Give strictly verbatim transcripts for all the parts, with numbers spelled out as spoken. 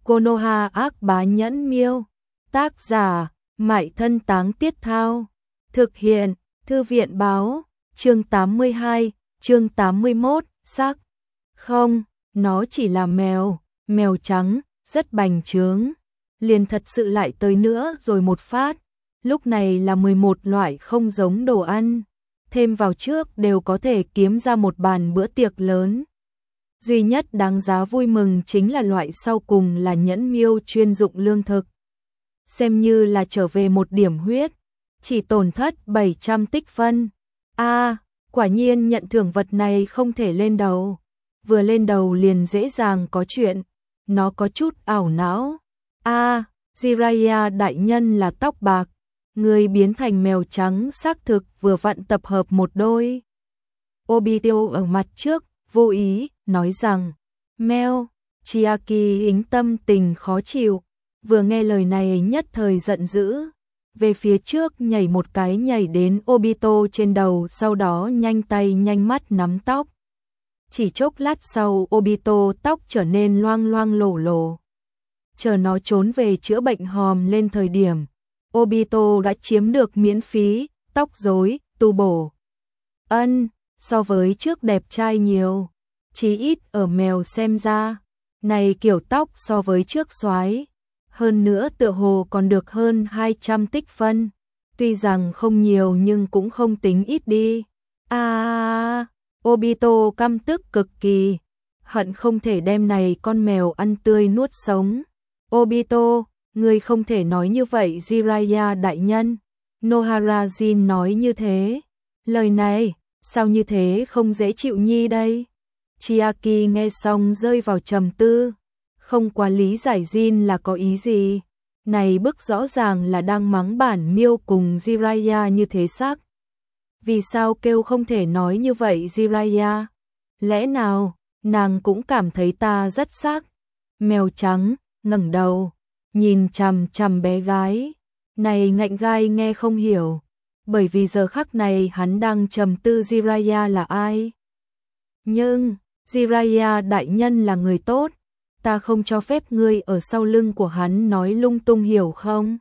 Konoha ác bá nhẫn miêu. Tác giả, Mại Thân Táng Tiết Thao. Thực hiện, Thư viện báo. Chương tám mươi hai, chương tám mươi mốt, sắc. Không, nó chỉ là mèo, mèo trắng, rất bành trướng. Liền thật sự lại tới nữa rồi một phát. Lúc này là mười một loại không giống đồ ăn. Thêm vào trước đều có thể kiếm ra một bàn bữa tiệc lớn. Duy nhất đáng giá vui mừng chính là loại sau cùng là nhẫn miêu chuyên dụng lương thực. Xem như là trở về một điểm huyết, chỉ tổn thất bảy trăm tích phân. A, à, quả nhiên nhận thưởng vật này không thể lên đầu. Vừa lên đầu liền dễ dàng có chuyện. Nó có chút ảo não. A, à, Jiraiya đại nhân là tóc bạc. Người biến thành mèo trắng xác thực vừa vặn tập hợp một đôi. Obito ở mặt trước, vô ý, nói rằng, mèo, Chiaki ính tâm tình khó chịu. Vừa nghe lời này nhất thời giận dữ. Về phía trước nhảy một cái nhảy đến Obito trên đầu, sau đó nhanh tay nhanh mắt nắm tóc. Chỉ chốc lát sau Obito tóc trở nên loang loang lổ lổ. Chờ nó trốn về chữa bệnh hòm lên thời điểm, Obito đã chiếm được miễn phí, tóc rối, tu bổ. Ân, so với trước đẹp trai nhiều, chí ít ở mèo xem ra, này kiểu tóc so với trước xoái. Hơn nữa tựa hồ còn được hơn hai trăm tích phân, tuy rằng không nhiều nhưng cũng không tính ít đi. A, à, Obito căm tức cực kỳ, hận không thể đem này con mèo ăn tươi nuốt sống. Obito, người không thể nói như vậy Jiraiya đại nhân. Nohara Jin nói như thế. Lời này, sao như thế không dễ chịu nhi đây? Chiaki nghe xong rơi vào trầm tư. Không quá lý giải Jin là có ý gì. Này bức rõ ràng là đang mắng bản miêu cùng Jiraiya như thế xác. Vì sao kêu không thể nói như vậy Jiraiya? Lẽ nào, nàng cũng cảm thấy ta rất xác. Mèo trắng, ngẩng đầu, nhìn chằm chằm bé gái. Này ngạnh gai nghe không hiểu. Bởi vì giờ khắc này hắn đang trầm tư Jiraiya là ai. Nhưng, Jiraiya đại nhân là người tốt. Ta không cho phép ngươi ở sau lưng của hắn nói lung tung hiểu không?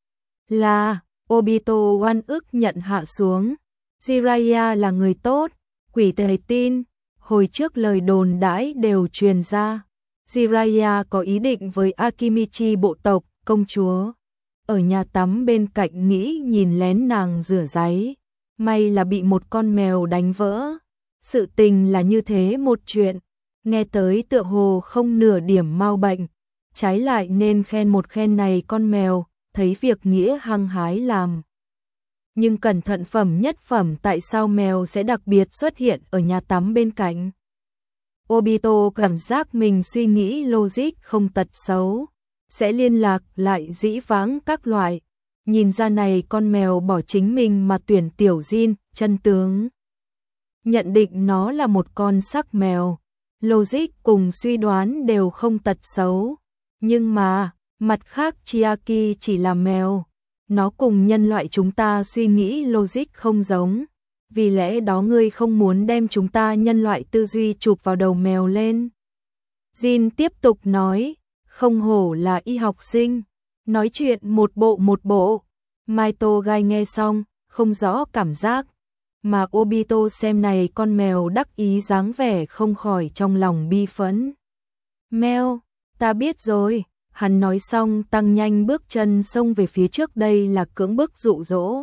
Là, Obito oan ức nhận hạ xuống. Jiraiya là người tốt, quỷ tề tin. Hồi trước lời đồn đãi đều truyền ra. Jiraiya có ý định với Akimichi bộ tộc, công chúa. Ở nhà tắm bên cạnh nghĩ nhìn lén nàng rửa ráy. May là bị một con mèo đánh vỡ. Sự tình là như thế một chuyện. Nghe tới tựa hồ không nửa điểm mau bệnh. Trái lại nên khen một khen này con mèo, thấy việc nghĩa hăng hái làm. Nhưng cẩn thận phẩm nhất phẩm tại sao mèo sẽ đặc biệt xuất hiện ở nhà tắm bên cạnh. Obito cảm giác mình suy nghĩ logic không tật xấu. Sẽ liên lạc lại dĩ vãng các loại. Nhìn ra này con mèo bỏ chính mình mà tuyển tiểu Jin, chân tướng. Nhận định nó là một con sắc mèo. Logic cùng suy đoán đều không tật xấu. Nhưng mà, mặt khác Chiaki chỉ là mèo. Nó cùng nhân loại chúng ta suy nghĩ logic không giống. Vì lẽ đó ngươi không muốn đem chúng ta nhân loại tư duy chụp vào đầu mèo lên. Jin tiếp tục nói, không hổ là y học sinh. Nói chuyện một bộ một bộ. Maito gai nghe xong, không rõ cảm giác. Mà Obito xem này con mèo đắc ý dáng vẻ không khỏi trong lòng bi phẫn. Mèo, ta biết rồi. Hắn nói xong tăng nhanh bước chân xông về phía trước, đây là cưỡng bức dụ dỗ.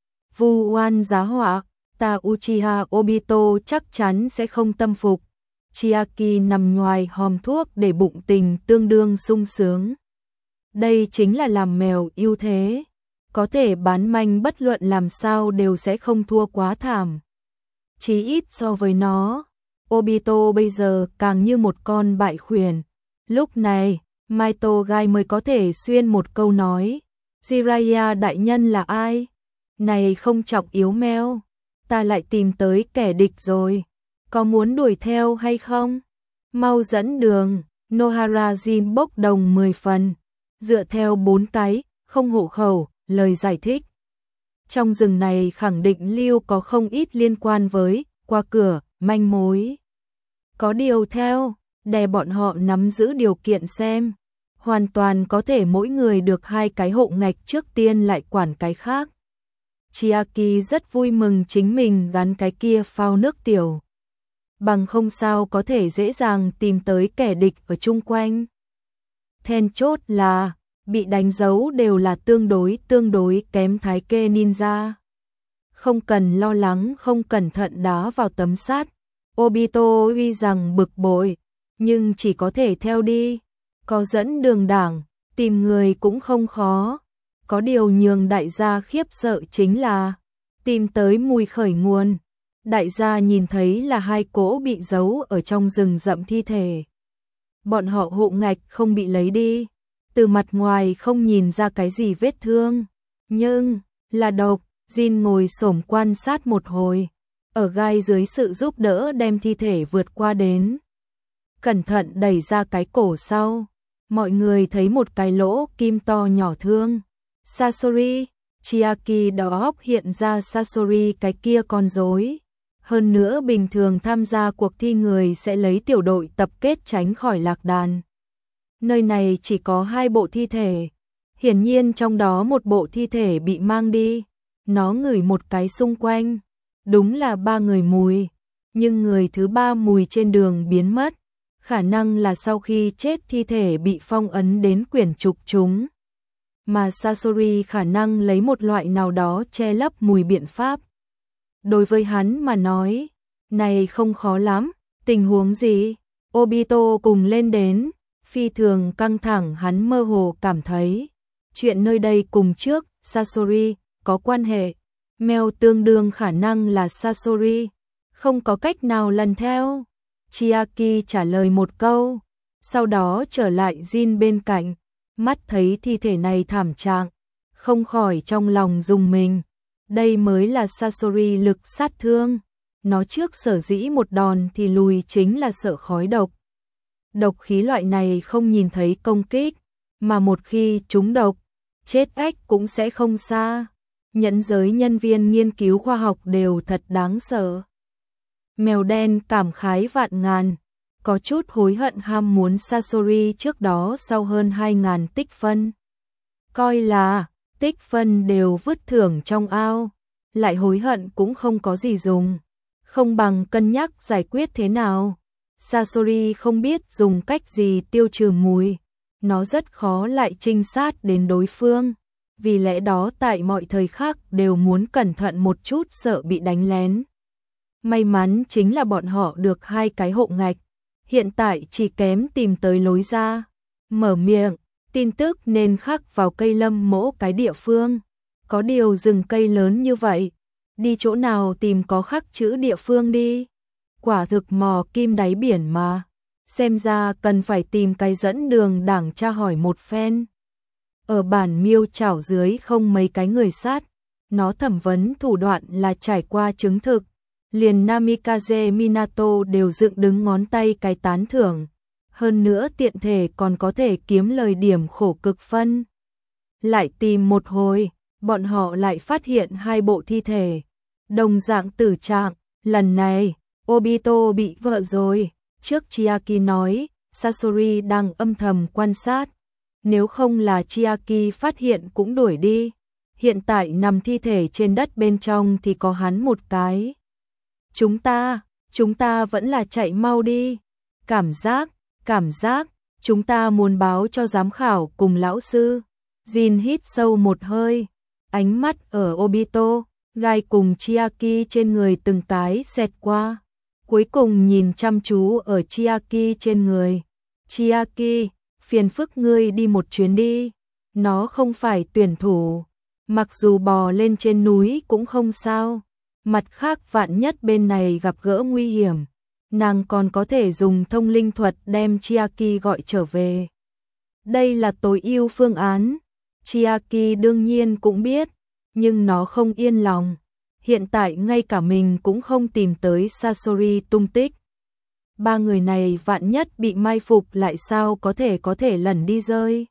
Vu oan giá họa, ta Uchiha Obito chắc chắn sẽ không tâm phục. Chiaki nằm ngoài hòm thuốc để bụng tình tương đương sung sướng. Đây chính là làm mèo ưu thế. Có thể bán manh bất luận làm sao đều sẽ không thua quá thảm. Chí ít so với nó, Obito bây giờ càng như một con bại khuyển. Lúc này, Maito gai mới có thể xuyên một câu nói. Jiraiya đại nhân là ai? Này không trọng yếu mèo. Ta lại tìm tới kẻ địch rồi. Có muốn đuổi theo hay không? Mau dẫn đường. Nohara Jin bốc đồng mười phần. Dựa theo bốn cái, không hộ khẩu, lời giải thích. Trong rừng này khẳng định lưu có không ít liên quan với, qua cửa, manh mối. Có điều theo, đè bọn họ nắm giữ điều kiện xem. hoàn toàn có thể mỗi người được hai cái hộ ngạch trước tiên lại quản cái khác. Chiaki rất vui mừng chính mình gắn cái kia phao nước tiểu. Bằng không sao có thể dễ dàng tìm tới kẻ địch ở chung quanh. Then chốt là, bị đánh dấu đều là tương đối tương đối kém thái kê ninja. Không cần lo lắng không cẩn thận đá vào tấm sắt. Obito tuy rằng bực bội, nhưng chỉ có thể theo đi. Có dẫn đường đảng, tìm người cũng không khó. Có điều nhường đại gia khiếp sợ chính là tìm tới mùi khởi nguồn. Đại gia nhìn thấy là hai cỗ bị giấu ở trong rừng rậm thi thể. Bọn họ hộ ngạch không bị lấy đi. Từ mặt ngoài không nhìn ra cái gì vết thương. Nhưng, là độc. Jin ngồi xổm quan sát một hồi. Ở gai dưới sự giúp đỡ đem thi thể vượt qua đến. Cẩn thận đẩy ra cái cổ sau. Mọi người thấy một cái lỗ kim to nhỏ thương. Sasori, Chiaki đầu óc hiện ra Sasori cái kia con rối. Hơn nữa bình thường tham gia cuộc thi người sẽ lấy tiểu đội tập kết tránh khỏi lạc đàn. Nơi này chỉ có hai bộ thi thể. Hiển nhiên trong đó một bộ thi thể bị mang đi. Nó ngửi một cái xung quanh. Đúng là ba người mùi. Nhưng người thứ ba mùi trên đường biến mất. Khả năng là sau khi chết thi thể bị phong ấn đến quyển trục chúng. Mà Sasori khả năng lấy một loại nào đó che lấp mùi biện pháp. Đối với hắn mà nói, này không khó lắm, tình huống gì? Obito cùng lên đến, phi thường căng thẳng hắn mơ hồ cảm thấy. Chuyện nơi đây cùng trước, Sasori, có quan hệ. Mèo tương đương khả năng là Sasori, không có cách nào lần theo. Chiaki trả lời một câu, sau đó trở lại Jin bên cạnh, mắt thấy thi thể này thảm trạng, không khỏi trong lòng rùng mình. Đây mới là Sasori lực sát thương. Nó trước sở dĩ một đòn thì lùi chính là sợ khói độc. Độc khí loại này không nhìn thấy công kích, mà một khi trúng độc, chết ách cũng sẽ không xa. Nhẫn giới nhân viên nghiên cứu khoa học đều thật đáng sợ. Mèo đen cảm khái vạn ngàn, có chút hối hận ham muốn Sasori trước đó sau hơn hai ngàn tích phân. Coi là tích phân đều vứt thưởng trong ao, lại hối hận cũng không có gì dùng, không bằng cân nhắc giải quyết thế nào. Sasori không biết dùng cách gì tiêu trừ mùi, nó rất khó lại trinh sát đến đối phương, vì lẽ đó tại mọi thời khắc đều muốn cẩn thận một chút sợ bị đánh lén. May mắn chính là bọn họ được hai cái hộ ngạch, hiện tại chỉ kém tìm tới lối ra. Mở miệng, tin tức nên khắc vào cây lâm mỗ cái địa phương. Có điều rừng cây lớn như vậy, đi chỗ nào tìm có khắc chữ địa phương đi. Quả thực mò kim đáy biển mà. Xem ra cần phải tìm cái dẫn đường đảng tra hỏi một phen. Ở bản miêu chảo dưới không mấy cái người sát. Nó thẩm vấn thủ đoạn là trải qua chứng thực. Liền Namikaze Minato đều dựng đứng ngón tay cái tán thưởng. Hơn nữa tiện thể còn có thể kiếm lời điểm khổ cực phân. Lại tìm một hồi, bọn họ lại phát hiện hai bộ thi thể. Đồng dạng tử trạng, lần này, Obito bị vợ rồi. Trước Chiaki nói, Sasori đang âm thầm quan sát. Nếu không là Chiaki phát hiện cũng đuổi đi. Hiện tại nằm thi thể trên đất bên trong thì có hắn một cái. Chúng ta, chúng ta vẫn là chạy mau đi. Cảm giác, cảm giác, chúng ta muốn báo cho giám khảo cùng lão sư. Jin hít sâu một hơi, ánh mắt ở Obito, gai cùng Chiaki trên người từng cái xẹt qua. Cuối cùng nhìn chăm chú ở Chiaki trên người. Chiaki, phiền phức ngươi đi một chuyến đi. Nó không phải tuyển thủ, mặc dù bò lên trên núi cũng không sao. Mặt khác vạn nhất bên này gặp gỡ nguy hiểm, nàng còn có thể dùng thông linh thuật đem Chiaki gọi trở về. Đây là tối ưu phương án. Chiaki đương nhiên cũng biết, nhưng nó không yên lòng. Hiện tại ngay cả mình cũng không tìm tới Sasori tung tích. Ba người này vạn nhất bị mai phục lại sao có thể có thể lẩn đi rơi.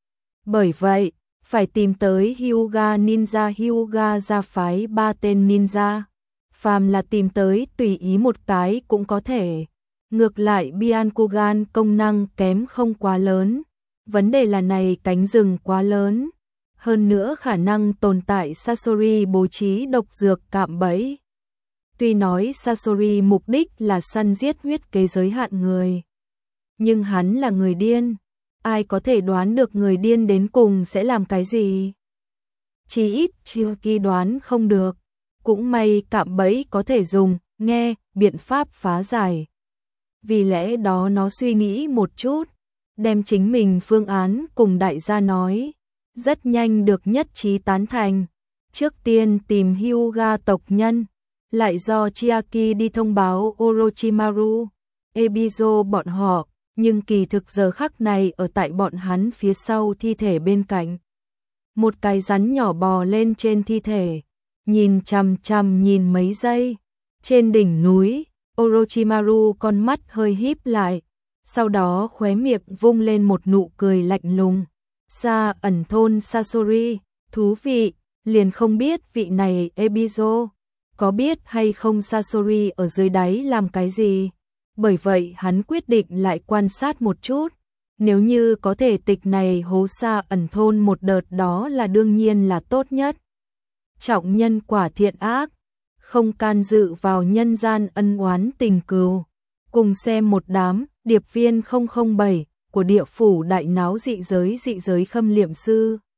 Bởi vậy, phải tìm tới Hyuga Ninja. Hyuga ra phái ba tên ninja. Phàm là tìm tới tùy ý một cái cũng có thể. Ngược lại Byakugan công năng kém không quá lớn. Vấn đề là này cánh rừng quá lớn, hơn nữa khả năng tồn tại Sasori bố trí độc dược cạm bẫy. Tuy nói Sasori mục đích là săn giết huyết kế giới hạn người, nhưng hắn là người điên, ai có thể đoán được người điên đến cùng sẽ làm cái gì? Chỉ ít Chioki đoán không được, cũng may cạm bẫy có thể dùng, nghe, biện pháp phá giải. Vì lẽ đó nó suy nghĩ một chút, đem chính mình phương án cùng đại gia nói, rất nhanh được nhất trí tán thành. Trước tiên tìm Hyuga tộc nhân, lại do Chiaki đi thông báo Orochimaru, Ebizo bọn họ, nhưng kỳ thực giờ khắc này ở tại bọn hắn phía sau thi thể bên cạnh. Một cái rắn nhỏ bò lên trên thi thể, nhìn chằm chằm nhìn mấy giây. Trên đỉnh núi, Orochimaru con mắt hơi híp lại, sau đó khóe miệng vung lên một nụ cười lạnh lùng. Sa ẩn thôn Sasori, thú vị, liền không biết vị này Ebizo có biết hay không Sasori ở dưới đáy làm cái gì. Bởi vậy hắn quyết định lại quan sát một chút, nếu như có thể tịch này hố Sa ẩn thôn một đợt đó là đương nhiên là tốt nhất. Trọng nhân quả thiện ác, không can dự vào nhân gian ân oán tình cừu. Cùng xem một đám điệp viên không không bảy của địa phủ đại náo dị giới dị giới khâm liệm sư.